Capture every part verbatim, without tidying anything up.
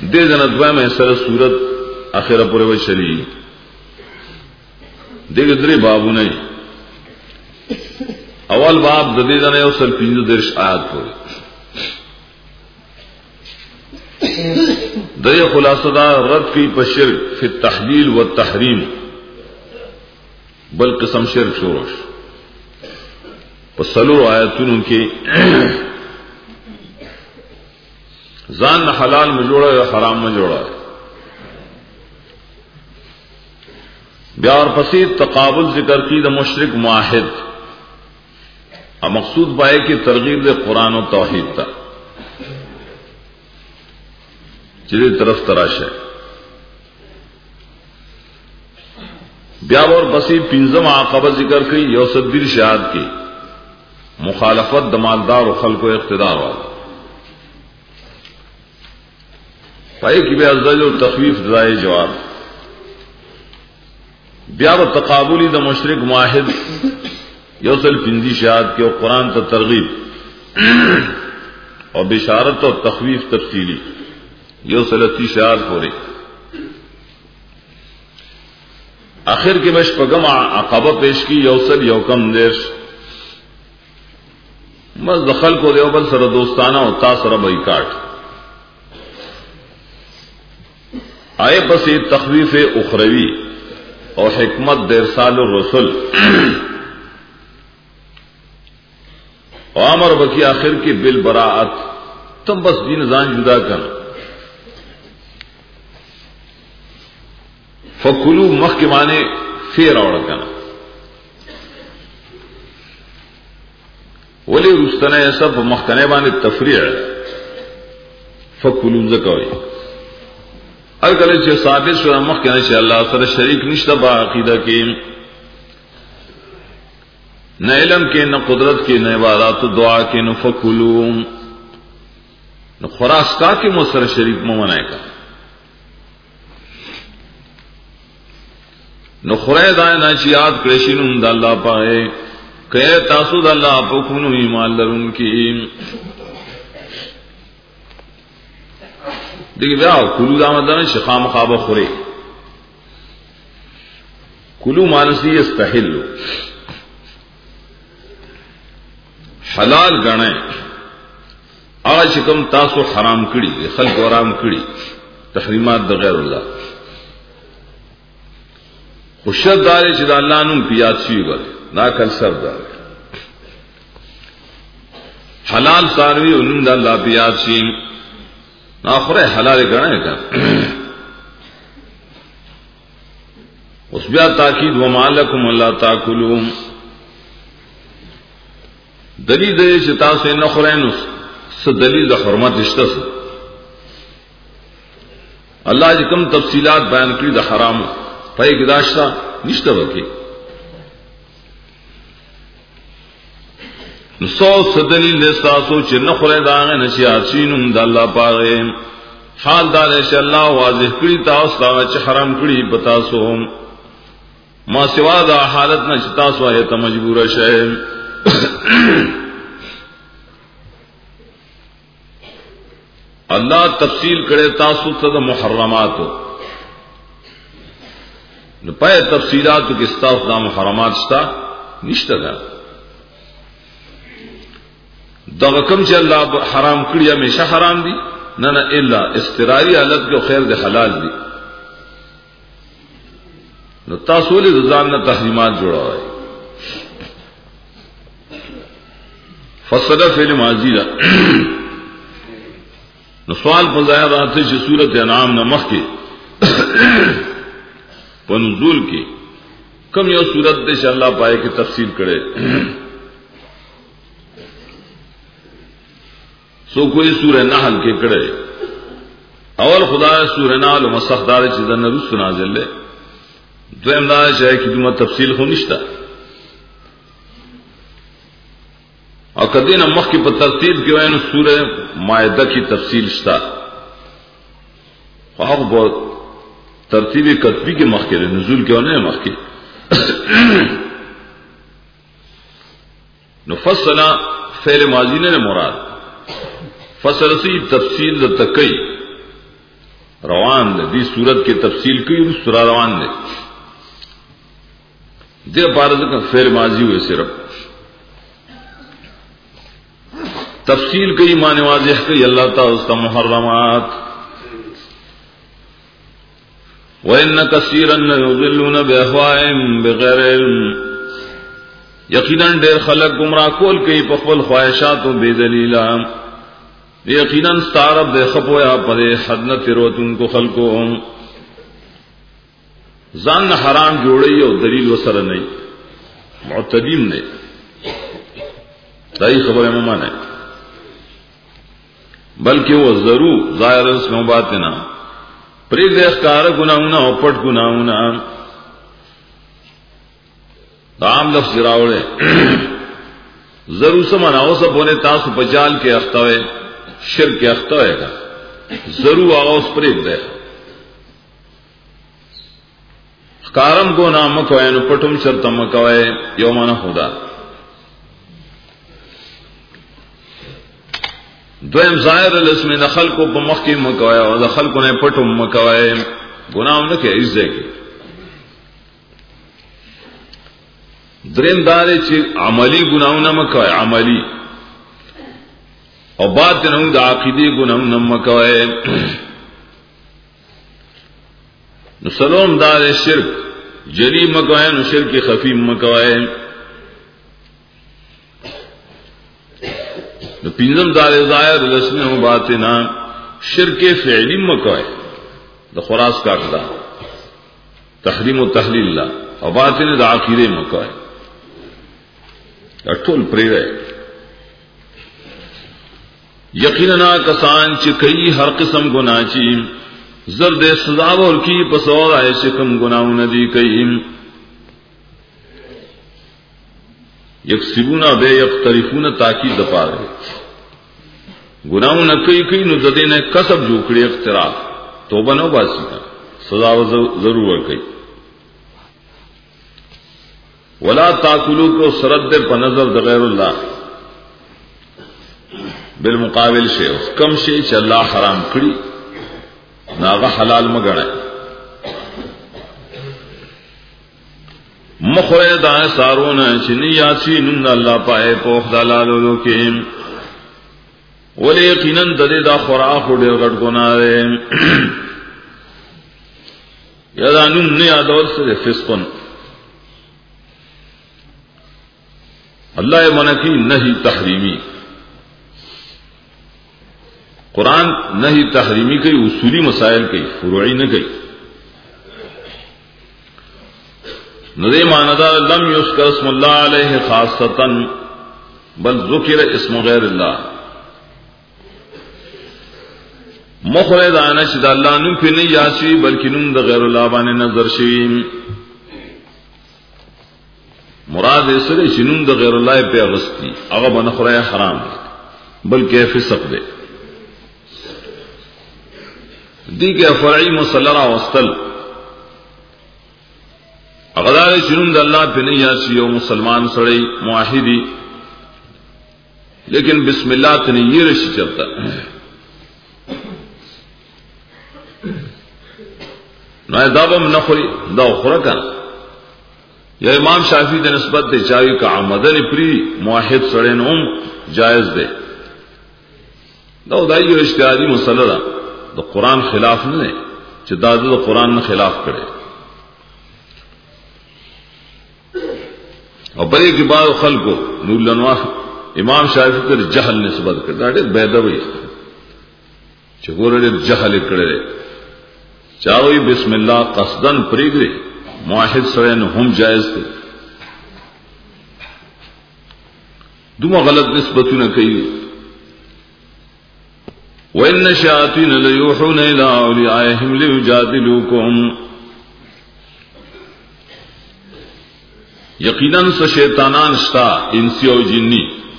دې جنتوه مې سره صورت اخره پورې وشلی دغه درې بابونه اول باب د دې نه یو سل پنځه درش آیات پورې دغه خلاصه دا رد کی په شرک فی التحلیل والتحریم بل قسم شرک شروع په سلو آیاتونو کې ځان حلال میں جوڑا یا حرام میں جوڑا بیا اور پسی تقابل ذکر کی دا مشرک معاہد اور مقصود پائے کہ ترغیب دے قرآن و توحید تا چلی طرف تراش ہے بیا اور پسی پنزم عقبہ ذکر کی یوسدیر شہاد کی مخالفت دمالدار و خلق و اقتدار والا پائے کی بے ازدج و تخویف رائے جواب بیا و تقابلی دا مشرک معاہد یوسل پنجی شہاد کے قرآن تا ترغیب اور بشارت و تخویف تفصیلی یوسلتی شہاد پورے آخر کے بش پگم عقبہ پیش کی یوسل یوکم دیرش بس دخل کو دیوبل سر دوستانہ و تا سر بائیکاٹ آئے بس یہ تخویف اخروی اور حکمت دیر سال الرسل عامر بکی آخر کی بالبراءت تم بس دین زان جدا کر فکلو مخ کے معنی فیر اور کنا ولی رستنے سب مخکنے بانے تفریع فکلو زکوی اگر چې ثابت شو مخ کې نشه الله سره شریک نشته با عقیده کې نه علم کې نه قدرت کې نه عبادت او دعا کې نه فکلوا نو خراس کا کې مو سره شریک مو منای کا نو خره دا نه چې یاد کړئ شنو د الله پائے کئ تاسو د الله په کونو ایمان لرونکي دیکھ بیا کلو دا مدن شخام خواب خورے کلو مانسی استحلو حلال گنے آج کم تاسو حرام کڑی خلق ورام کڑی تحریمات دا غیر اللہ خوشت دارے چدا اللہ نم پیاد شوی گر نا کل سر دار حلال ساروی انم دا اللہ پیاد شیم آخر حلال گنے کا اس بیا تاکید وما لکم اللہ تاکلون دلیل دے چتا سے نخرین اس دلیل دا حرمت اشتس اللہ جی کم تفصیلات بیان کری دا حرام پائی گداشتا نشتا بکی سو سدلیل دستا سو چ نخره داغه نشیاتینم د الله پاغه حال دار انشاء الله واضح کړي تاسو دا چې حرام کړي پتا سو ما سوا دا حالت نه چتا سو ہے ته مجبور شه الله تفصیل کړي تاسو ته د محرمات نو پای تفصیلات کې تاسو د محرمات شتا نشته ده دغه کوم چې الله حرام کړی همیشه حرام دي نه نه الا استراری حالت کې خیر د حلال دي نو تاسو له ځان نه تحریمات جوړوي فصل فعل ماضی دا نو سوال په ځای راځي چې سورته انعام نه مخکې په نزول کې کوم یو سورته د الله پای کې تفصیل کړي سو کوئی سورہ نحل کے کڑے اول خدا سورہ نحل مسخدار چیزا نرس نازل لے دویم دا شاہ کی دوما تفصیل خونشتا اور کدین مخ کی پر ترتیب کی وین سورہ مائدہ کی تفصیل شتا خواہ بہت ترتیب کتبی کے مخ کے نزول کے ہونے مخ کے نفصلہ فعل ماضی نے مراد فصل سی تفصیل تقی روان دے دی صورت کی تفصیل کی سورہ روان دے دے پارد کا فعل ماضی ہوئے صرف تفصیل کی ایمان واضح کی اللہ تعالی اس محرمات وَإِنَّ كَثِيرًا لَيُضِلُّونَ بِأَهْوَائِهِمْ بِغَيْرِ عِلْمٍ یقیناً ډېر خلک گمراه کول کوي په خپل خواهشاتو بے دلیل یقیناً ستارب د خپویا پر حد نه تیروتون کو خلقو ځان حرام جوړي او دلیل وسره نه معتدیم نه دای خبره مې مانه بلکې و ضرور ظاهر اسمو باطنا پرې د ښکار ګناونه او پټ ګناونه دام لفظ راوړې ضرور سمانا اوس په نه تاسو په جال کې اختوي شرک اختوي کا ضرور اوس پرې ده ښکارم ګنا مکوې نو پټم شرط مکوې یومانه خدا دویم ظاهر الاسم د خلقو په مخ کې مکوای او د خلقو نه پټو مکوای ګناونه کې عزت کې دریم دار چې عملی ګناونه مکوای عملی او باطن د عقیده ګناونه مکوای نو سلام دار شرک جلی مکوای نو شرک خفی مکوای پینزم دار ظاہر لسن و باطنا شرک فعلی مکوئے دا خراس کاٹدا تحریم و تحلیل اللہ و باطن دا عقیدے مکوئے اٹھول پری رہے یقیننا کسان چکئی ہر قسم گناہ چی زرد سزاو اور کی پسور آئے شکم گناہ ندی کئی یکسبون بے یقترفون تاکید دپا رہے گناہوں نہ کئی کئی نو ددے نے کسب جو کڑی اختراف توبہ نو باسی کا سزا ضرور کئی ولا تاکلوا کو سرد پر نظر غیر اللہ بالمقابل شے اس کم شے چ اللہ حرام کڑی ناغا حلال مگڑے مخوے دائیں سارون چنی یاسی نن اللہ پائے پوخ دلالو کے ولی یقیناً ددے دا خوراک ډېر غټ ګناه ده یدا نن نه یادول سره فسقن الله منکی نهی تحریمی قرآن نهی تحریمی کوي اصولی مسائل کوي فروعی نه کوي نو دې معنی لم یذکر اسم الله علیه خاصتا بل ذکر اسم غیر الله مخره دانه چې د الله نوم په نه یاسي بلکې نوم د غیر الله باندې نظر شي مراد یې سره چې نوم د غیر الله په اغستی هغه باندې خره حرام بلکې فسق دی دیګه فرعي مصلرا واستل هغه دار چې نوم د الله په نه یاسي او مسلمان سره موحدي لیکن بسم الله تنیر شي چلتا نو دابم نخوری دا خورا کنا یا امام شافعی دے نسبت دے چاہیے کہ عمدن پری موحد سڑین ام جائز دے دا دائی جو اشتہادی مسئلہ دا دا قرآن خلاف نہیں چھ دادا دا قرآن نے خلاف کرے اور بڑے کے بعد خلقو نور لنواح امام شافعی در جہل نسبت کرے دا دیر بیدوی چھ گورے دیر جہل کرے چاوی بسم اللہ قصدن پریگرے موحد سرین ہم جائز تھے دوما غلط نسبتوں نے کہی وَإِنَّ الشَّيَاطِينَ لَيُوحُونَ إِلَىٰ أَوْلِيَائِهِمْ لِيُجَادِلُوكُمْ یقیناً سے شیطانان شتا انسی و جنی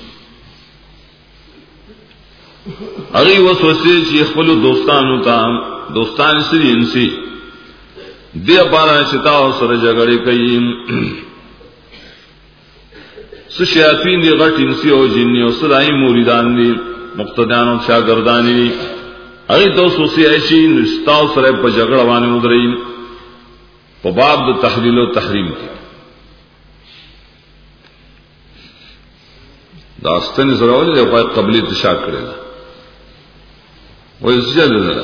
اگی وسوسے چی خپل دوستانو تا دوستان سری انسی دیا پارا چتا اور سر جگڑے کئی سشیاطین دی غٹ انسی او جنی او سرائی موریدان دی مقتدیان او شاگردانی ائی تو سوسی ایشی نستاو سره په جګړه باندې ودرې په باب د تحلیل او تحریم کې دا ستنې سره ولې په قبلي تشاک کړل وایي څه ده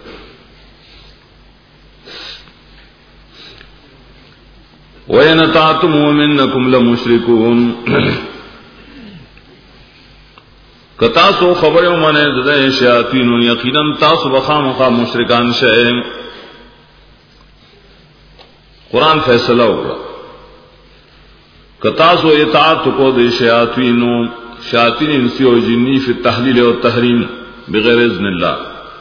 وَإِنْ أَطَعْتُمُوهُمْ إِنَّكُمْ لَمُشْرِكُونَ کتاسو خبرو منه د شیاطین یقینا تاسو بخامخا مشرکان شئ. قرآن فیصلہ ہوگا کتاسو اطاعت کو د شیاطینو شیاطین انسی و جنی فی التحلیل و تحریم بغیر اذن اللہ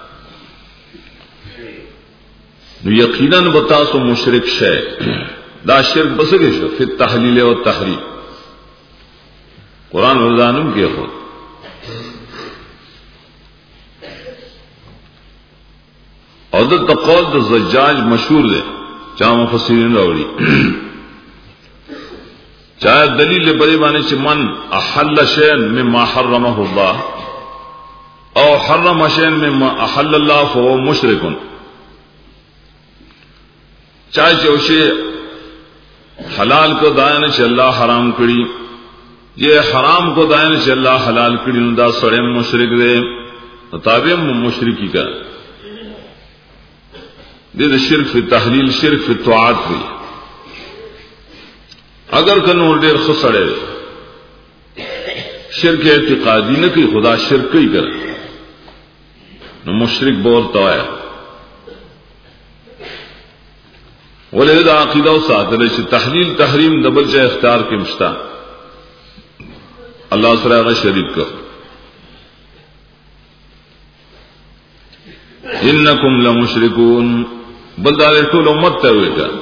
نو یقینا بتاسو مشرک شئ. دا شرک بسگے شو فی التحلیل و تحریم قرآن ورزانم کے خود اور دا تقول دا زجاج مشہور دے چاہ مفسرین راوڑی چاہے دلیل بری بانے چھ من احل شین مما حرمہ اللہ او حرم شین مما احل اللہ فهو مشرکن چاہے چوشے حلال کو دائن چھ اللہ حرام کری یہ حرام کو دائن چھ اللہ حلال کری نو دا سڑے مشرک دے تابع مشرکی کا دے دا شرک فی تحلیل شرک فی طاعت بھی اگر کنور دیر خسڑے شرک اعتقادی نہ کی خدا شرک ہی کر نو مشرک بولتا ہے ولید عقیدہ و ساتھ لیش تحلیل تحریم دبل چاہ اختیار کے مشتا اللہ سرائے شریک کر انکم لمشرکون بلدار طول امت تے ہوئے کا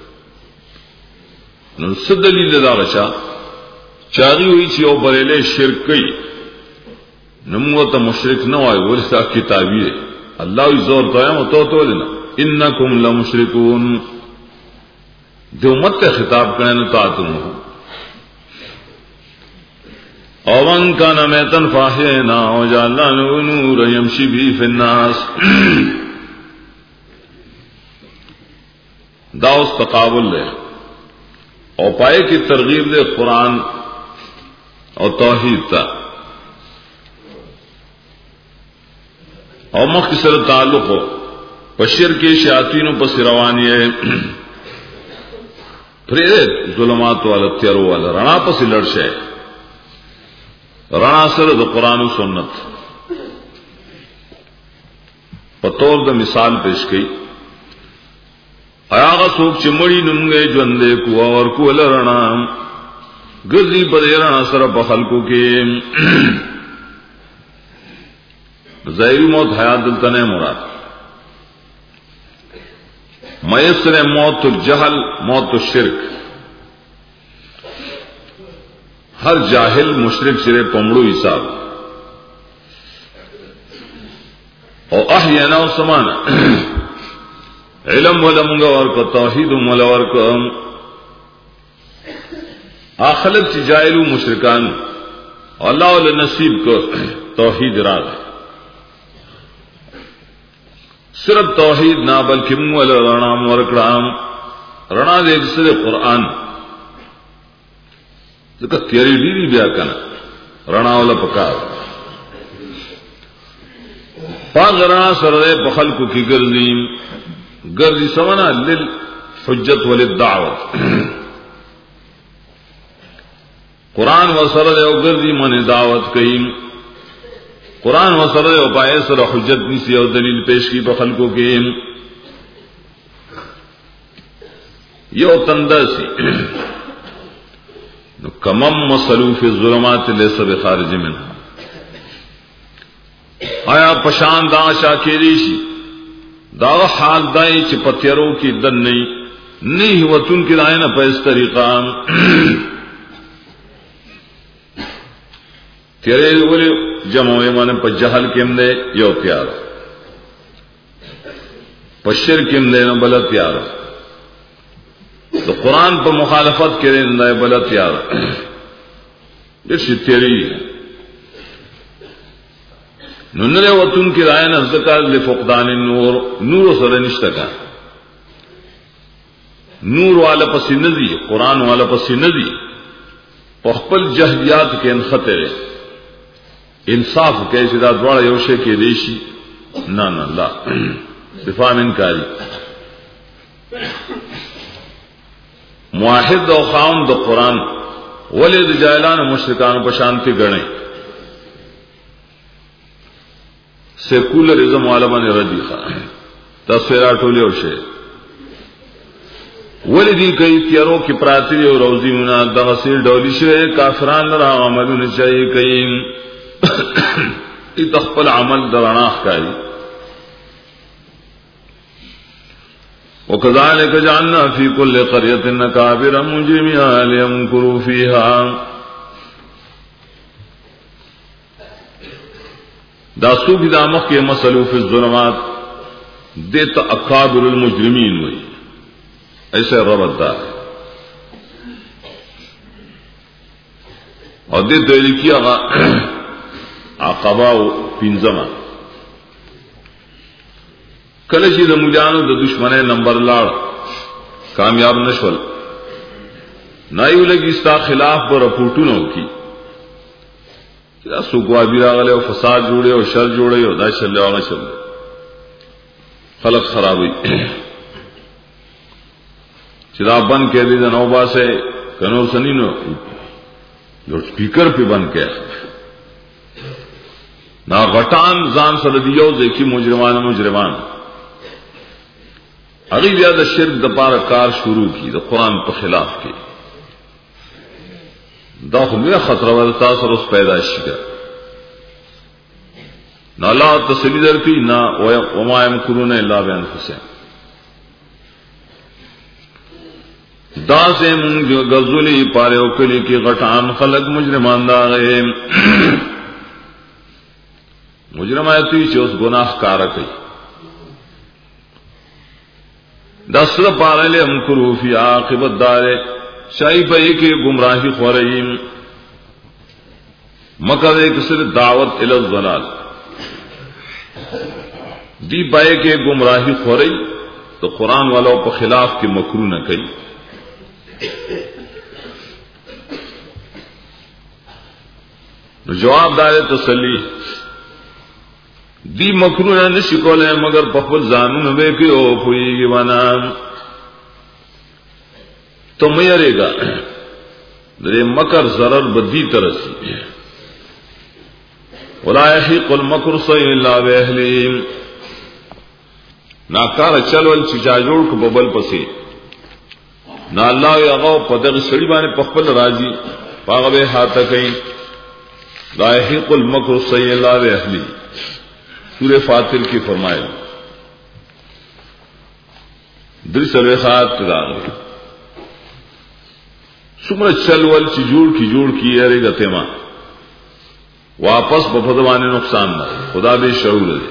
نو صد دلیل دار چا چاگی ہوئی چی او بریلے شرک کئی نمو تا مشرک نو آئے ورسا کتابی ہے اللہ وی زور تو ہے تو تو لینا انکم لمشرکون جو امت تے خطاب کرنے نتاتن ہو اوان کانا میتن فاحینا او جعلنا نور یمشی بھی فی الناس داؤس تقابل لے اور پائے کی ترغیب دے قرآن اور توحید تا اور مختصر تعلق ہو بشر کے شیاطینوں پر روانی ہے پھر ظلمات والا تیارو والا رنا پس لڑشے رنا سر دا قرآن و سنت پتور دا مثال پیش کی آغا سوک چمڑی نمگے جوندے کو اور کو لرنا گردی بدے رنا سر بخلقو کے ظاہری موت حیات دلتنے مراد میسر موت الجہل موت الشرک ہر جاہل مشرک سرے پمڑو حساب اور احیانا و سمانا علم ولمگا ورکا توحید ملورکا آخلق چی جائلو مشرکان اللہ علیہ نصیب کو توحید را دے صرف توحید نہ بلکہ مول رنا ورکڑام رنا دے جسر قرآن ذکر تیری ڈیری بیا کنا رنا والا پکار پاک رنا سردے بخلقو کی گردیم گردی سمنا للحجت وللدعوت قرآن و سردے و گردی من دعوت کئیم قرآن و سردے و پائے سر حجت نیسی اور دلیل پیش کی بخلقو کے یو تندہ سی کمم مسلو فی الظلمات لیس بخارج منها آیا پشان دا شاکری شی دا حال دائی چی پتیروں کی دن نہیں نہیں وطن کی دائیں نا پیس طریقہ تیرے بولے جمع مانے پا جہل کم دے یو تیار پا شر کم دے نا بلا تیار تو قرآن پا مخالفت کرے نا بلا تیار جیسی تیری ننرے وطن کی رائے نزدکار لفقدان النور نور سر نشتکا نور والا پسی ندی قرآن والا پسی ندی پخپل جہدیات کے انخطر انصاف کیسے دا دوڑا یوشے کے ریشی نا نا لا دفاع انکاری موحد و خاون دا قرآن ولید جائلان مشرکان پشانتی گنے سیکولرزم والا من ردی خواہ تصویرہ ٹولی ہوشے ولیدی کئی تیاروں کی پراتری اور روزی منا دغسیر ڈولی شوئے کافران لرا عملون چاہیے کئی ای تخپل عمل دراناخ کاری وَكَذَلِكَ جَعَلْنَا فِي كُلِّ قَرْيَةٍ أَكَابِرَ مُجْرِمِيهَا لِيَمْكُرُوا فِيهَا داسو کی دامخ کے مسلو فی الظلمات دیتا اکابر المجرمین ہوئی ایسے ربط دا اور دیتا لکی آغا عقباو پینزمہ کلشی دا مجانو دا دشمنے نمبر لاڑ کامیاب نشول نائیو لگی استا خلاف پر رپورٹونو کی سوکوابی راغلے و فساد جوڑے و شر جوڑے و دا شر لے واغا شر خلق خراب ہوئی چرا بند کہہ دی دا نوبا سے کنور سنینو جو سپیکر پہ بند کہہ نا غٹان زان سردیو دیکھی مجرمان مجرمان اگی زیادہ شرک دا پارا کار شروع کی دا قرآن پر خلاف کی دا خو میرا خطرہ ورتا سر اس پیدائشی کا نا اللہ تسلی در کی نا وما یمکرون الا بانفسہم دا سے من غزلی پارے اوکلی کی غٹان خلق مجرمان دا گئے مجرم آیتی چھے اس گناہ کارا کئی دسر پارے لے امکرو فی عاقبت دارے شاہی پہی کے گمراہی خورئیم مکر ایک صرف دعوت الالضلال دی پائے کے گمراہی خورئی تو قرآن والوں پر خلاف کے مکرو نہ کئی جواب دارے تسلی دی مکرو نہ نشکول ہے مگر پخبل زانون بے کے او پوئی گی بنا تو میرے گا درے مکر ضرر بدی ترسی ولا يحيق المكر السيء الا باهله ناکار چلول چچا جوړ کو ببل پسې نا الله یغو پدغ سړي باندې پخپل راضي پاغه به هاته کوي لا يحيق المكر السيء الا باهله سورہ فاطر کی فرمایا درس الوخات راغلی سمر چلول چ جوړ کی جوړ کی اره گتے ما واپس بفدوانے نقصان نہ خدا بے شعور دے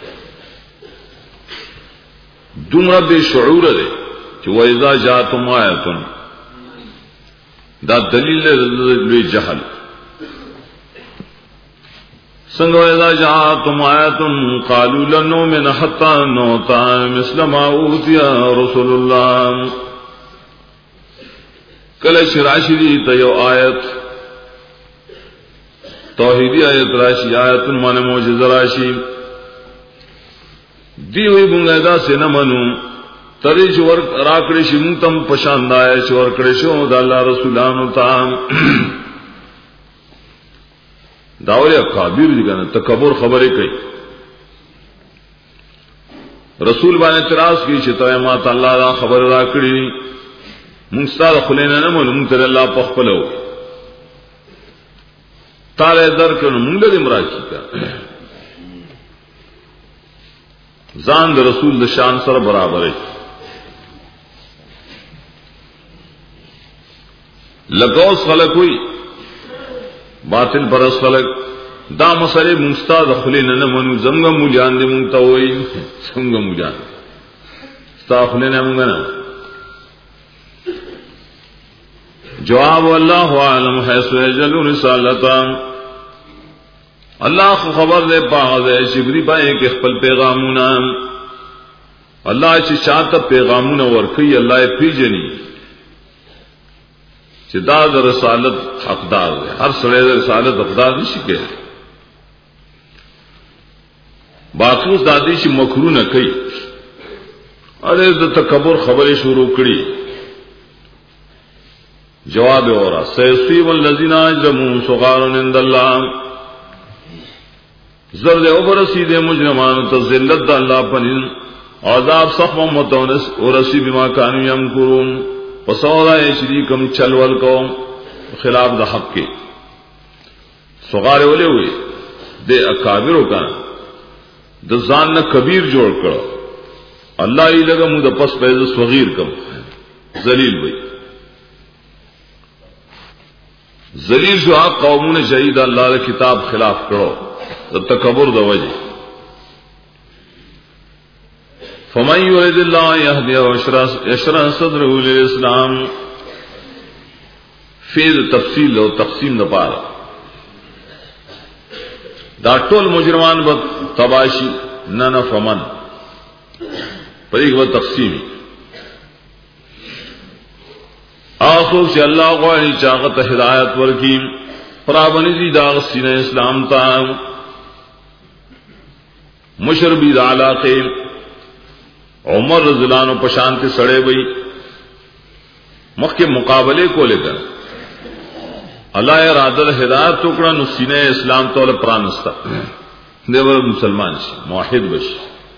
دمرا بے شعور دے کہ وَإِذَا جَاءَتْهُمْ آیَةٌ دا دلیل لے جہل سنگ وَإِذَا جَاءَتْهُمْ آیَةٌ قَالُوا لَن نُؤْمِنَ حَتَّى نُؤْتَىٰ مِثْلَ مَا أُوتِيَ رُسُلُ اللَّهِ کل شراشی تیو آیت توحیدی آیت راشی آیت من موجز راشی دی ہوئی بنگیدہ سے نہ منو تری چور راکڑی شی منتم پشاندائے چور کڑی شو دا اللہ رسولانو تام داوری اکابیر دیگا نا تکبر خبری کئی رسول بان اعتراض کی چتوئے مات اللہ دا خبر راکڑی منستا دا خلینا نمون منتر اللہ پخپلو تارے در کرنو منگل امرا کی کا زان دا رسول دا شان سر برابر ہے لگوس خلق ہوئی باطل پرس خلق دا مسئلے منستا دا خلینا نمون زنگا مولیان دے منگتا ہوئی زنگا مولیان ستا خلینا منگنا جواب اللہ عالم حیث یجل رسالتا اللہ کو خبر دے باغ دے شبری پائے کہ خپل پیغامونا اللہ چې شاته پیغامونه ورکي الله یې پیژني چې دا د رسالت حقدار دی. هر سړی د رسالت حقدار نشي کېږي. باقوس دادی چې مکرو نه کوي اړه د تکبر خبرې شروع کړي. جواب اورا سيصيب الذين اجرموا صغار عند الله زرد اوبرسی دے مجرمان ته ذلت د الله پنځ عذاب سخت متونس ورسی بما كانوا يمكرون وصورا شریکم چلول کو خلاف د حق کې صغار ولې وي د اکابر کا د ځان نه کبیر جوړ کړو الله یې لګه مو د پس پیدا صغیر کم ذلیل وي ذلیل شو قومونه شهید الله د کتاب خلاف کړو د تکبر د وجه. فمن يريد الله يهديه ويشرح صدره للاسلام فی تفصیل او تقسیم نه پاره دا ټول مجرمان به تباشی نه نه فمن پرې و تقسیم اخو چې الله غواړي چې هغه ته هدایت ورکړي پرابنی دي دا سینه اسلام ته مشربی د علاقه عمر رضی اللہ عنہ پشانت سڑے بئی مخ کے مقابلے کو لے کر اللہ ارادہ ہدایت ٹکڑا نو سینہ اسلام تو پرانستا دیور مسلمان شي موحد بش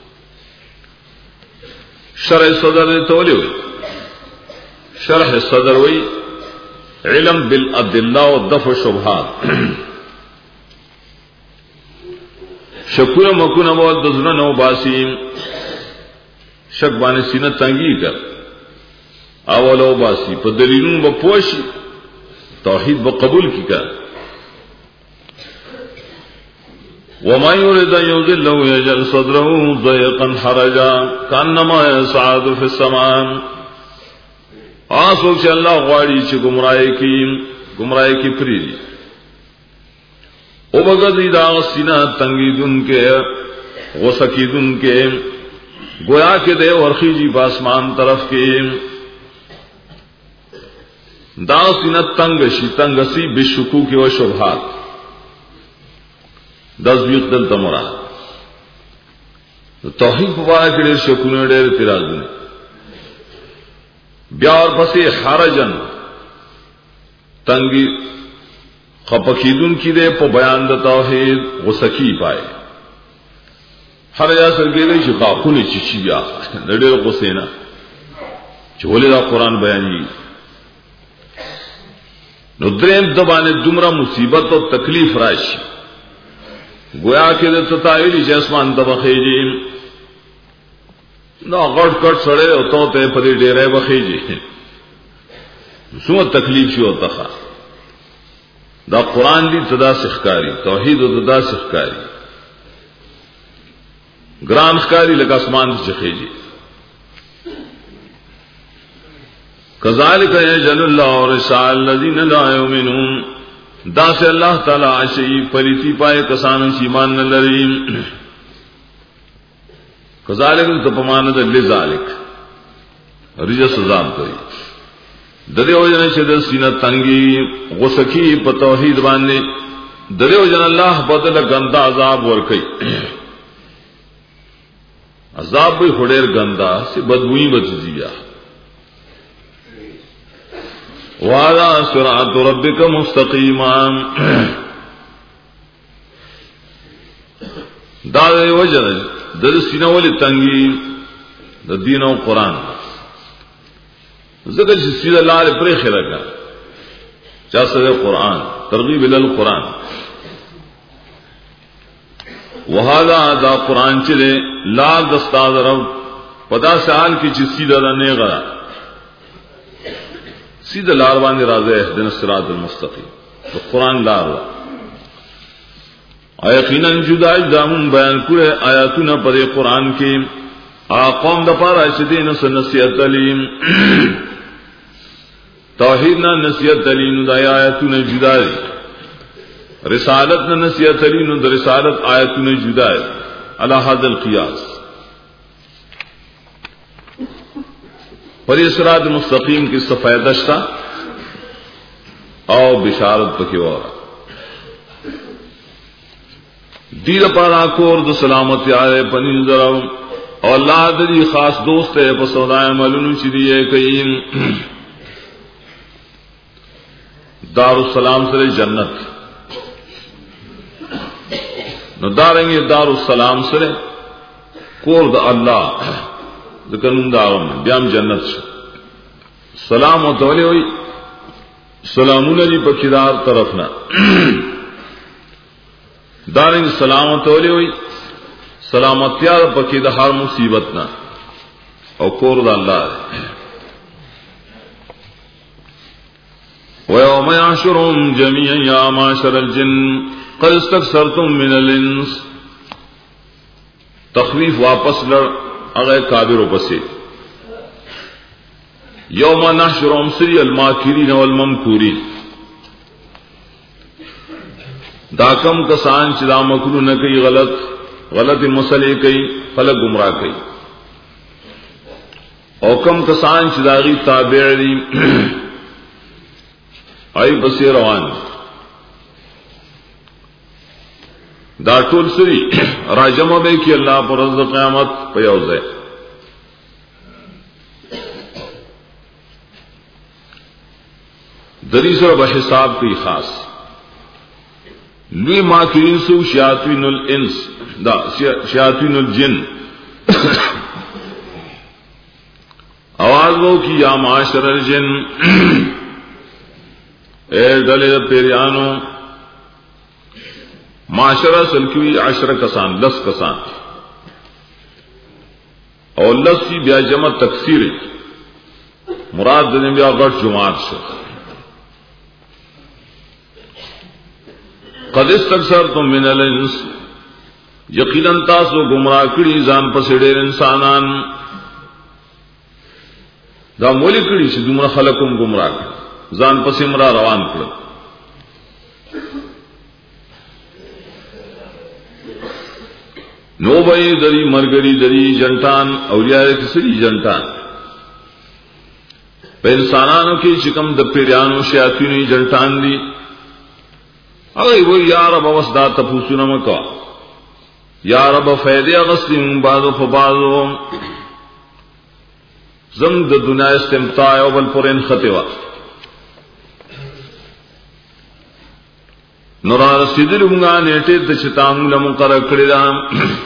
شرح صدر تولی ہوئی شرح صدر ہوئی علم بالادلہ و دفع شبہات شکر مکن بول دزن نو باسیم شک باندې سینه تنګي کړ اولو باسی په دلیلونو په پوښي توحید به قبول کړه. وما يريد ان يضل يجعل صدره ضيقا حرجا كانما يصعد في السماء. آسو چې الله غواړي چې گمراهي کوي گمراهي کوي پری او بغضی دا سینه تنګي دن کې غوسه دن کې گویا کے دے ورخی جی باسمان طرف کے دا سینت تنگ شی تنگ سی بشکو کے و شبہات دس بیق دل تمرا توحید پوارا کے دیر شکونے دیر تیرازنے بیار پسی حرجن تنگی خپکیدن کی دے پو بیان دا توحید غسکی پائے ہر یا سرګېږي چې خاخونه چی بیا ډېر غوسینا چې ولې دا قران بیانې نو دریم د باندې دومره مصیبت او تکلیف راشي گویا کې د تطاویل چې اسمان د بخېږي نو غړ کټ سره او ته په دې ډېرې بخېږي څو تکلیف شي او تخا دا قران دې صدا سخکاری توحید او صدا سخکاری گران خکاری لگا اسمان کی چخیجی کذالک یجعل اللہ رسال الذین لا یؤمنون دا سے اللہ تعالی عشی پریتی پائے کسان ایمان نہ لریم کذالک تپمانه د لذالک رجس سزا کوي دریو جن چې د سینه تنګي غسکی په توحید باندې دریو جن الله بدل غندا عذاب ور کوي عذاب بھی خڑیر گندا سے بدبوئی بچی بیا وعلا صراط ربک مستقیما دا دی وجه در سینه ولی تنگی د دین او قران زګر چې سیده لار پرې خلګا چا سره قران ترغیب ال القران وهذا دا قران چې لا دستاد رب پدا سال کی چې سیده نه غلا سیده لار باندې راځي اهدنا الصراط المستقیم تو قران لار یقینا جدا ځامن بیان کړه آیاتونه پر قران کې اقوم د پاره چې دین سره نصیحت تعلیم توحید نه نصیحت تعلیم د آیاتونه جدا دي رسالت نہ نصیحت علی نو در رسالت آیت نے جدا ہے علی حد القیاس پر اسراد مستقیم کی صفیدشتا او بشارت پکی وارا دیر پارا کور دو سلامتی آئے پنی ذرا اور اللہ دری خاص دوست ہے پسودائے ملونو چیدیے کئی دار السلام سر جنت نو دارنگی دار السلام سر کور دا اللہ دکنون دارم بیام جنت شو سلام و تولی ہوئی سلامون جی پکیدار طرفنا دارنگی سلام و تولی ہوئی سلامتیار پکید ہر مصیبتنا او کور دا اللہ ہے وَيَوْمَ يَحْشُرُهُمْ جَمِيعًا يَا مَعْشَرَ الْجِنِّ قَدِ اسْتَكْثَرْتُم مِّنَ الْإِنسِ تخویف واپس لڑ اگر کابروں پسے یوم نحشرهم سری الماکرین والممکورین دا کم کسان چدا مکرو نہ کئی غلط غلط مسئلے کئی خلق گمراہ کئی او کم کسان چداغی تابع دی آئی بسی روان دا ټول سری راجمع بے کی اللہ پر رضا قیامت پیوز ہے دریس اور بحساب کی خاص لوی ماکرین سو شیاطین الانس دا شیاطین الجن آواز وہ کی یا معاشر الجن اے ڈلے پیریانو معاشرہ سلکوی عشر کسان لس کسان اور لسی بیا جمع تکثیر مراد دنے بیا غٹ جماعت شو قد استکثرتم من الانس یقیناً تاسو گمراہ کړي ځان پسې ډېر انسانان دا مولی کړي چې دومره خلقوم گمراہ کړي ځان پسې مرا روان کړ نو بھئی دری مرگری دری جنٹان اولیاء کسری جنٹان پہ انسانانو کی چکم د پیریانو شیاطینی جنٹان دی اگر وہ یا رب وسدا تپوسنا مکا یا رب فیدی اغسلیم بعضو فبعضو زم د دنیا استمتاع او بل پرین خطوا نورا رسیدل مونگا نیٹے دچتام لمقرر کردام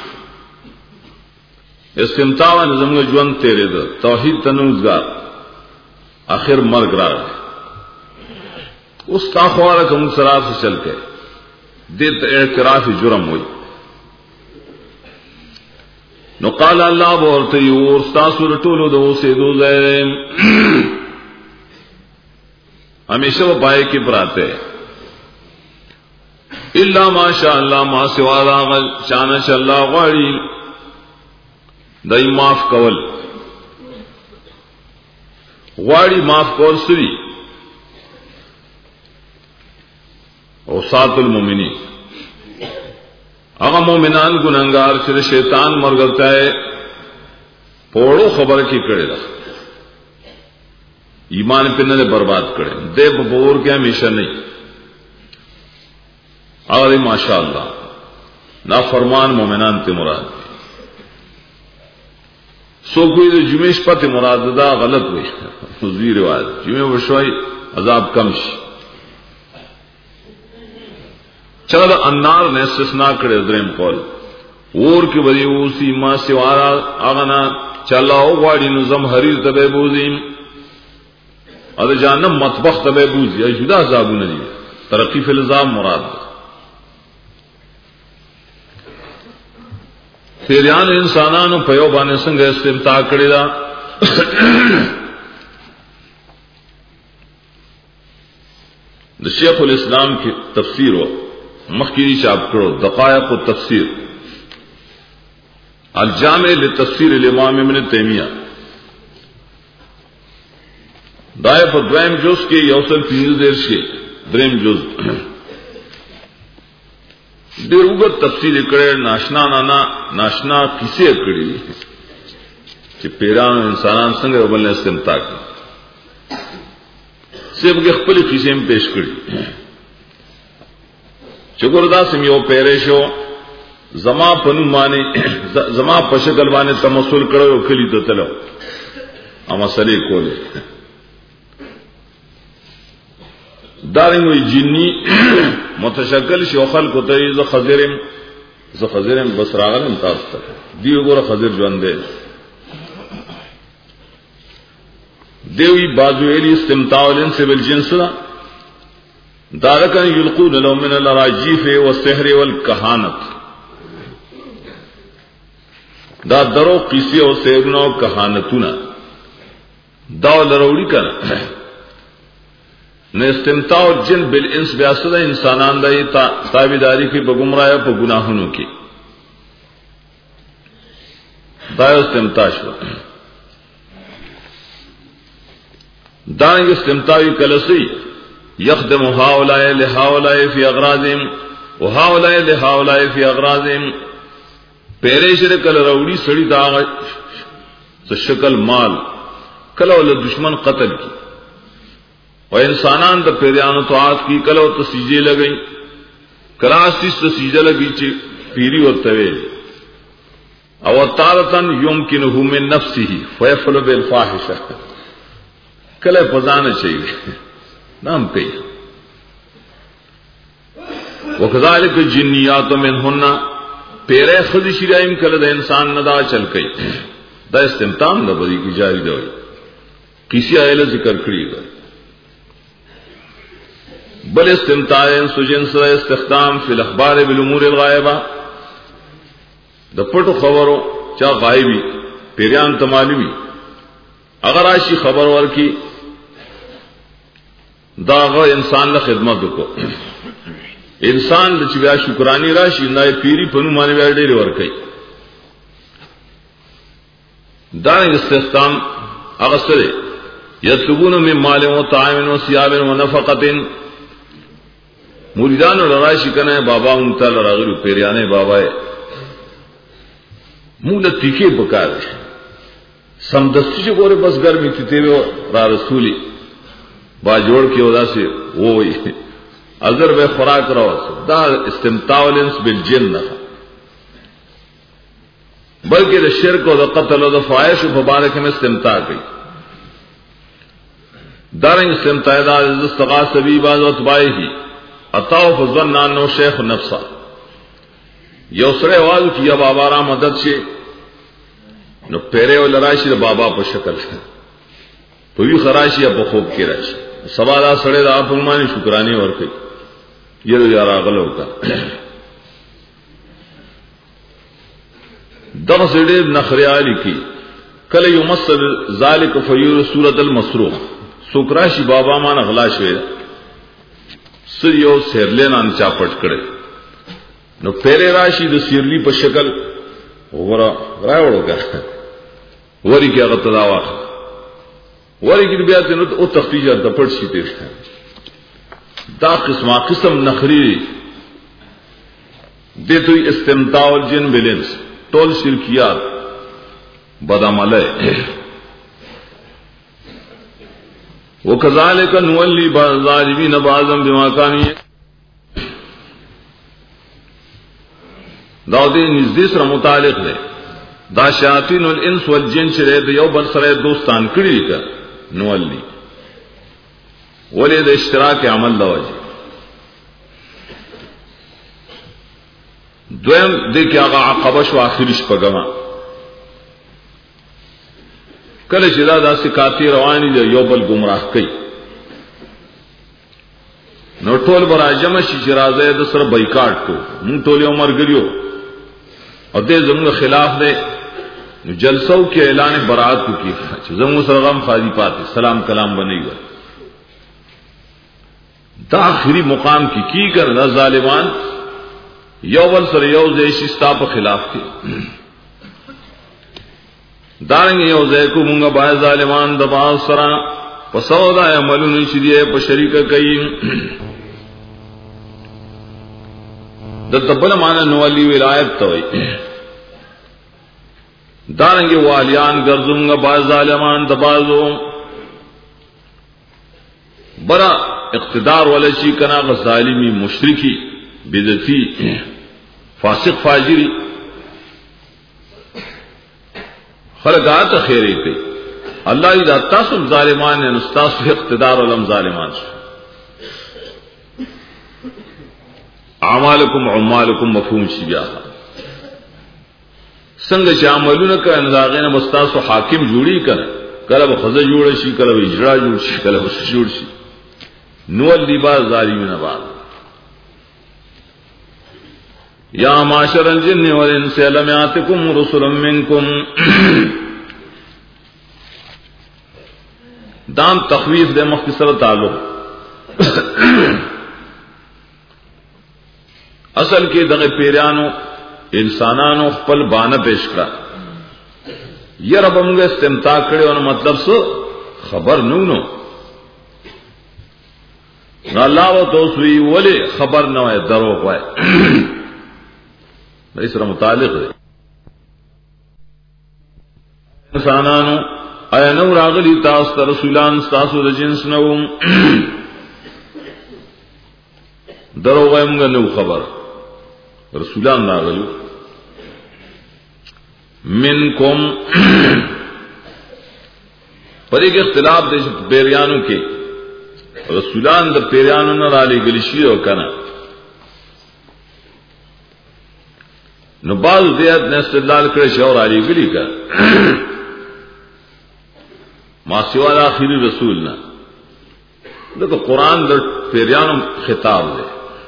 استمتاع و نظم جوان تیرے دا توحید تنوزگار آخر مرگ را رہے اس تاخوارا کم سرات سے چل کے دیت اعتراف جرم ہوئی نو قال اللہ بورتی ورستاسو رٹولو دو سے دو زیرم ہمیشہ وہ پائے کی پراتے اللہ ما شاء اللہ ما سوا راغل چانش اللہ غاڑی دای معاف کول غاڑی معاف کول سری او سات المؤمنین هغه مومنان ګناګار چې شیطان مرګلتا ہے پوڑو خبر کی کړي دا ایمان په نه برباد کړي دې په پور کې همیشه نه اور ماشاءاللہ نافرمان مومنان تے مراد سو کوئی تو جمعش پتے مراد دا غلط ہوئی حضوری روایت جمعہ وشوائی عذاب کم شي چل انار نے استثناء کرے دریم قول اور کی بری اوسی ما سوارا آغنا چلاو غاڑی نظم حریر تبے بوزیم اور جانم مطبخ تبے بوزی یا جدا عذابو نہیں ترقی فی الزام مراد پیریان انسانانو پیو بانے سنگ استمتاع کړی دا د شیخ الاسلام کی تفسیر و مخکری چاپ کرو دقائق و تفسیر الجامع لتفسیر الامام ابن تیمیہ دائے پر دویم جز کے یوسل پینز دیر شی دریم جز ډېر وګت تفصیل کړي ناشنا نانا ناشنا کیسې کړي چې پیرانو انسانان څنګه وبل استمتاع کوي سیبګه خپل کیسې هم پیش کړي چې ګوردا سم یو پیرې شو زما پنو معنی زما په شکل باندې تمثل کړو کلی ته تلو اما سړي کوله دارنګ جنی متشکل شو خلق ته ز خضرم ز خضرم بس راغلم تاسو ته دی وګوره خضر ژوند دی دیوی بازو ایلی استمتاع الانس بالجنس دارکن یلقون لهم من الاراجیف والسحر والکهانت دا درو قیسی او سحرنا او کهانتونا دا لروڑی کنا نو استمتاع الجن بالانس بیاسد انسانان دا یہ تابیداری کی بگمرایا پا گناہنوں کی دا استمتاع شو دانگ استمتاعی کلسی یخدم هؤلاء لهؤلاء فی اغراضهم وهؤلاء لهؤلاء فی اغراضهم پیریشر کل روڑی سڑی داغ شکل مال کلو دشمن قتل کی و انسانان دا پیریانو طاعت کی کلو تسیجے لگئی کلاسیس تسیجے لگئی چی پیری ورتوے او تارتن یمکنه من نفسه فیفعل بالفاحشہ کله پزانه چاہیے نام پہ وکذالک جنیات منهن پیرے خود شرایم کله د انسان ندا چل کئی دا استمتاع د بری کی جاری دی کسی ایل ذکر کړی دی بل استمتاع سجنس استخدام فی الاخبار بالامور الغائبه د پټو خبرو چا غایبی پیریان تمالوی اگر آشی خبر ورکی داغه انسان له خدمت وکړو انسان چې بیا شکرانی راشي نه پیری په نوم باندې ډېر ورکړي دا استخدام هغه سره یطلبون من مال و طعام و ثياب و نفقه مریدان راشي کنه بابا مون تعالی راغلو پیریانه بابا مونږ تیکه پکاره سمدستی جو گورے بس گرمی تیتے را رسولی با جوڑ کے ودا سے وہی اگر بے خوراک رہو دا استمتاع الانس بالجن نہ بلکہ دا شرک و دا قتل و دا فائش و مبارک میں استمتاع کی دارنگ استمتاع دا استغاث بی باز و اتبائی ہی اتاو فظن انو شیخ نفسا یوسرے واضح کیا بابا را مدد سے نو پیرے ول راشي د بابا په شکل په وی خراشي په خوب کې راشي سبا دا سړی دا په معنی شکرانه ورکړي یره یار غلو کا دغه سړی نخریالی کی کله یمسل ذالک فیور سورۃ المسروق سوکراشي بابا مان غلا شوی سر یو سیرلینان چاپټ کړي نو پیرے راشي د سیرلی په شکل وګورا راوړو کا وری کې هغه تلاوا وری کې بیا ته نو او تخفیجه د پټ شي تیر دا قسمه قسم نخری دته استمتاع الجن بالانس ټول شرکیات بدعمله وکذالک نولی بعض الظالمین بعضا بما كانوا دا دې نږدې سره متعلق دی دا شیاطین الانس والجن چې د یو بل سره دوستان کړي کا نولی ولې د اشتراک عمل لوجه دویم دې کې هغه عقبه شو اخرش پګما کله چې دا داسې کاتی رواني دی یو بل گمراه کوي نو ټول براجم شي چې راځي د سره بایکاټ کو مون ټول یو مرګریو او دې زموږ خلاف دی نو جلسو کې اعلان برات کو کی چې زموږ سره غم خالی پاتې سلام کلام بنئ و دا اخري مقام کې کی کړه ظالمان یو ول سره یو ځای شي ستا په خلاف کې دارنګ یو ځای کو مونږه باندې ظالمان د باز سره په سودا عملونه چې دی په شریک کوي د تبل معنی نو ولی ولایت توي دارنګي والیان ګرځونګه باز ظالمان دبازو برا اقتدار ولا شي کنا غ ظالمي مشرکی بدعتي فاسق فاجری خلقات خیری کوي الله اذا تاسو ظالمان نه تاسو اقتدار ولم ظالمان شو اعمالکم عمالکم مفهوم شي بیا څنګه چې عملونه کوي داغه نه مستاسو حاکم جوړی کړه کله به خزه جوړ شي کله به اجرا جوړ شي کله به جوړ شي نو الدبا ظالمین بعد یا معاشر الجن والانس لم یاتکم رسل منکم دام تخویف دے مختصر تعلق اصل کې دغه پیرانو انسانانو خپل بانه پیش کړه یا رب موږ استمتاع کړو نو مطلب څه خبر نو نو الله و توسوی ولی خبر نه وای دروغ وای دې سره متعلق دی انسانانو ایا نو راغلی تاسو ته رسولان تاسو د جنس نو دروغ وای موږ نو خبر رسولان راغلو منکم پرې کې اختلاف دي پیریانو کې رسولان د پیریانو نه را لګل شي او کنه نو بعض دیات نے استدلال کړی شو را لګلی کا ما سیوا د اخیری رسول نه دغه قران د پیریانو خطاب دی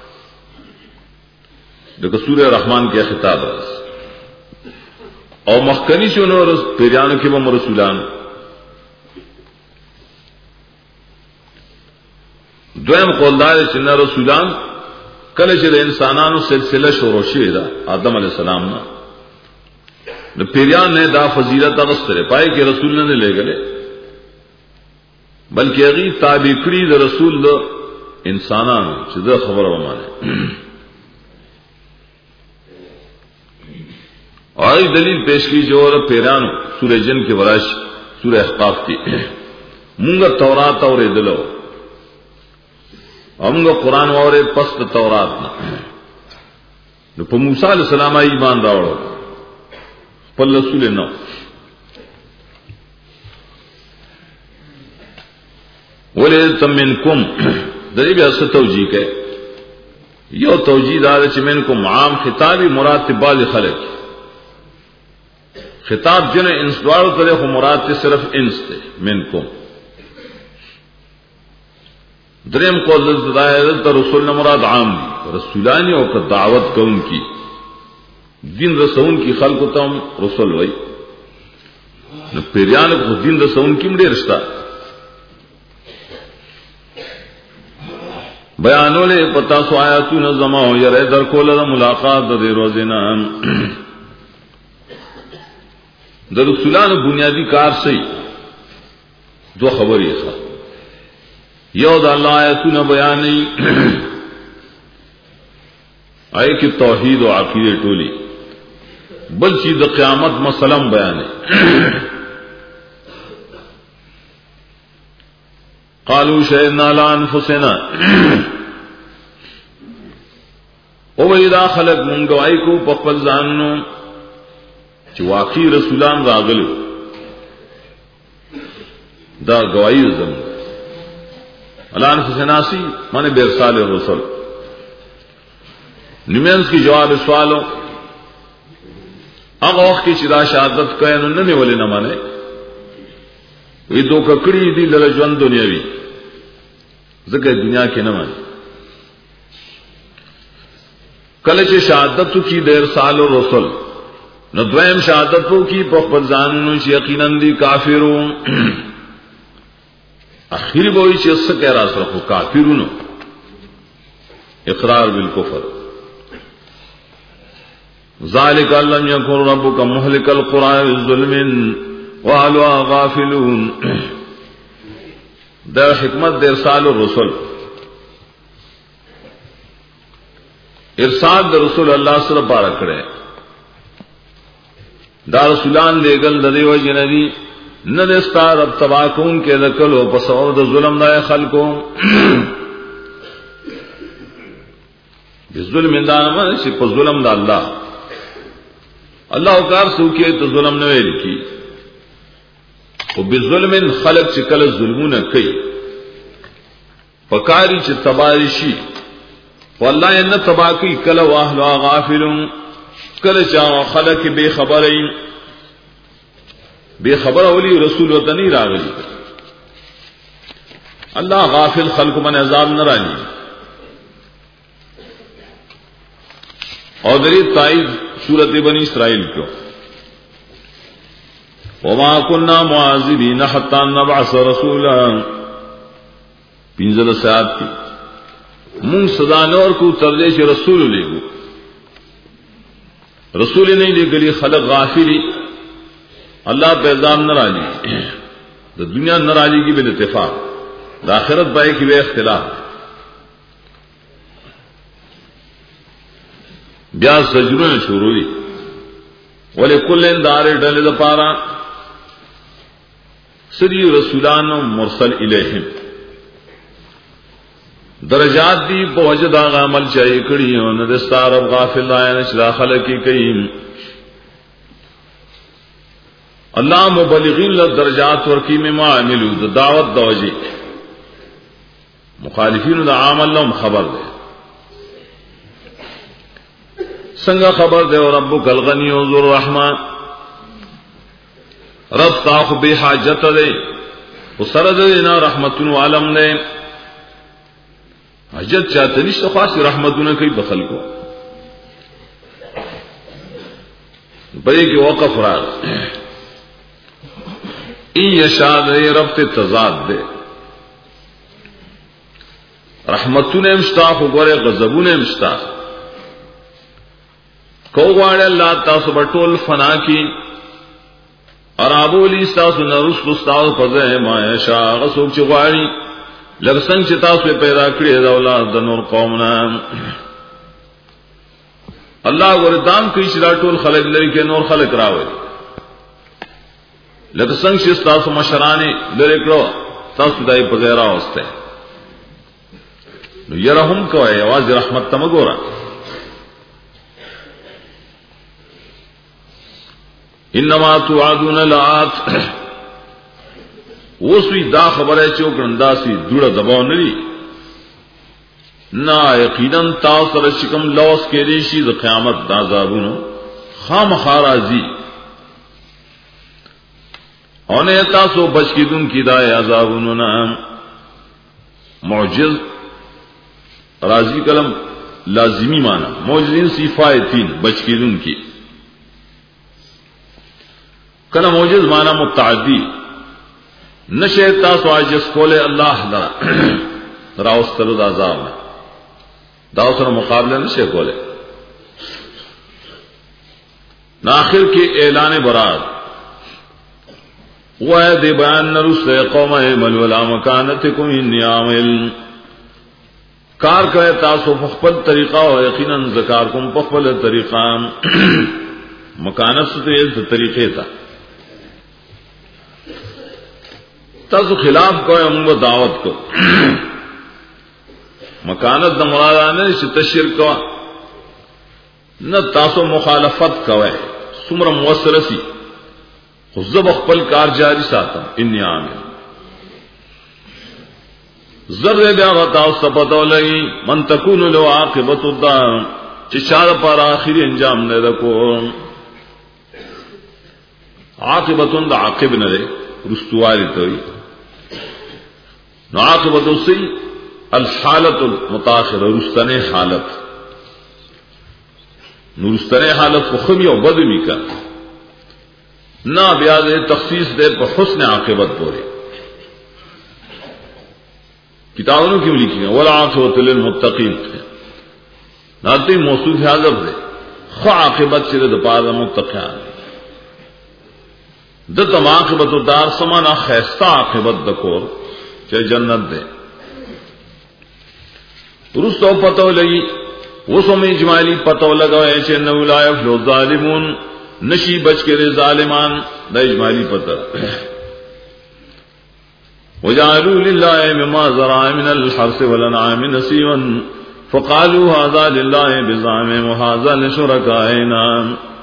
دغه سورہ رحمان کې خطاب راځي او مخکنی شنو رس پیریانو کې به رسولان دویم قولدار چې نه رسولان کله چې د انسانانو سلسله شروع شوه دا آدم علی السلام نه د پیریان نه دا فضیلت اغستره پای کې رسول نه لګلې بلکې هغه تابع کړی د رسول د انسانانو چې دا خبره ومانه اور دلیل پیش کی جو اور پیرانو سورہ جن کے وراش سورہ احقاف کی مونگا تورات اور دلو مونگا قرآن اور پست تورات نو پا موسیٰ علیہ السلام ایمان راوڑو پل رسول نو ولیدتم منکم دلیل ایسا توجیہ کے یو توجیہ دار چی منکم عام خطابی مراد باز خلق خطاب جن انس دوارو طرح مراد تے صرف انس تے منکم دریم قول دلتا رسول مراد عام دی رسولانی او دعوت کون کی دین رسول کی خلق تم رسول وئی پیریان کو دین رسول کی مڑے رشتہ بیانوں لے پتا سو آیاتو نظمہ ہو یا رہ در کو لدہ ملاقات دے روزینا در رسولان بنیادی کار سے دو خبر یہ تھا یو دا اللہ آیتون بیانی آئے کہ توحید و عقیدے ٹولی بل چیز قیامت مسلم بیانے قالوا شهدنا على انفسنا او اذا خلق من گواہی کو پخپل ځانو چې واقعي رسولان راغلو دا گواہی زم على انفسنا سی معنی برسال الرسل نیمنس کی جواب سوالو هغه وخت چې دا شهادت کوي نو نه ولې نه مانه وی دو ککړی دی لږ ژوند دنیاوی ځکه دنیا کې نه مانی کله چې شهادت کی ډیر سال او رسول نو دویم شهادت کی په خپل ځانونو چې یقینا دي کافرون اخیر به وي چې څه کې را سره کافرونو اقرار بالکفر ذالک لم یکن ربک مهلک القرى بالظلم وَأَهْلُهَا غَافِلُونَ دا حکمت د ارسال الرسل ارسال د رسول الله سره بار کړي دا رسولان لګل د دیو جنری نه دستا رب تباکون کې ذکلو په سبب د ظلم د خلکو د ظلم اندامه چې په ظلم د الله الله کار سوکې ته ظلم نه ویل کی او بظلم خلق چې کله ظلمونه کوي پکاري چې تبارشي والله ان تباکی کله واهل غافلون کله چا خلق به خبرین به خبر اولی رسول وطنی راغلی الله غافل خلق من عذاب نه رانی اور دری تائید سورت بنی اسرائیل کو وما كنا معذبين حتى نبعث رسولا پنځل ساعت کی مون صدا نور کو ترجیح چې رسول لګو رسول نه لګلی خلق غافلی الله پیغام نه راځي د دنیا نه راځي کی بل اتفاق د آخرت پای کی به اختلاف بیا سجرونه شروع دي ولکل دار ډلې د پارا سری رسولان مرسل الیہم درجات دی په وجه دا عمل چي کړي او نه د ستارب غافل آیا نش داخله کی کوي الله مبلغین له درجات ورکی مما عملو د دعوت دوجه مخالفین د عمل لهم خبر ده څنګه خبر ده ربک الغنی و ذو الرحمه رب تاخو به حاجت ده او سره ده رحمتون عالم نه حاجت چاته نشته خاص رحمتونه کوي بخل کو بلې کې وقف را ای یشاء رب ته تضاد ده رحمتونه مشتاق وګوره غضبونه مشتاق کو غواړي الله تاسو بټول فنا کی ارابولی تاسو نرس تاسو پځه ما یشاء غسوک چې غواړي لکه څنګه چې تاسو پیدا کړی دا اولاد د نور قومنا الله وردان کوي چې دا ټول خلق لري کې نور خلق راوي لکه څنګه چې تاسو مشرانه لري کړو تاسو دای په ځای راوسته نو يرهم کوي आवाज رحمت تم ګورا انما توعدون لآت وسوی دا خبره چې وګنداسي دوړه دباو نری نا یقینا تاسو سره چې کوم لوس کې دي شي د قیامت د عذابونو خامخا راځي او نه تاسو بچ کیدون کی دا عذابونو نه معجز راضی کلم لازمی معنی معجزین صفاتین بچ کیدون کی کله معجز معنی متعدی نشه تاسو عاجز کوله الله دا راوستلو د عذاب دا سره مقابله نشه کوله ناخر کې اعلان برات وای دی بیان نرسه قوم ایمل ولا مکانتکم انی عامل کار کوي تاسو په خپل طریقه او یقینا ذکر کوم په خپل طریقه مکانت ته د طریقې تا تاسو خلاف کوي موږ دعوت کو مکانت د مرادانه چې تشرک کو نه تاسو مخالفت کوي څومره موثر سي خو زب خپل کار جاری ساتم انی عامل ذره بیا غتا سبتو لئی من تکون له عاقبت الدار چې شار پر اخري انجام نه دکو عاقبت د عاقب نه رستواری ته نو عاقبت اوسي الحالت المتاخره رستنه حالت نو رستنه حالت خو خمي او بدوي کا نہ بیا دے تخصیص دے پر حسن عاقبت پورے کتابوں کیوں لکھی ہیں والعاقبۃ للمتقین ناتی موصوف حاضر دے خو عاقبت چرے د پاره متقین د تم عاقبت دار سمانا خیستا عاقبت دکور چے جنت دے رستو پتو لگی وہ سم اجمالی پتو لگوئے چھ نو لا یفلح الظالمون نشی بچ کے ظالمان دا اجمالی پتہ وجعلوا لله مما زرع من الحرث والانعام نصيبا فقالوا هذا لله بزعمهم وهذا لشركائنا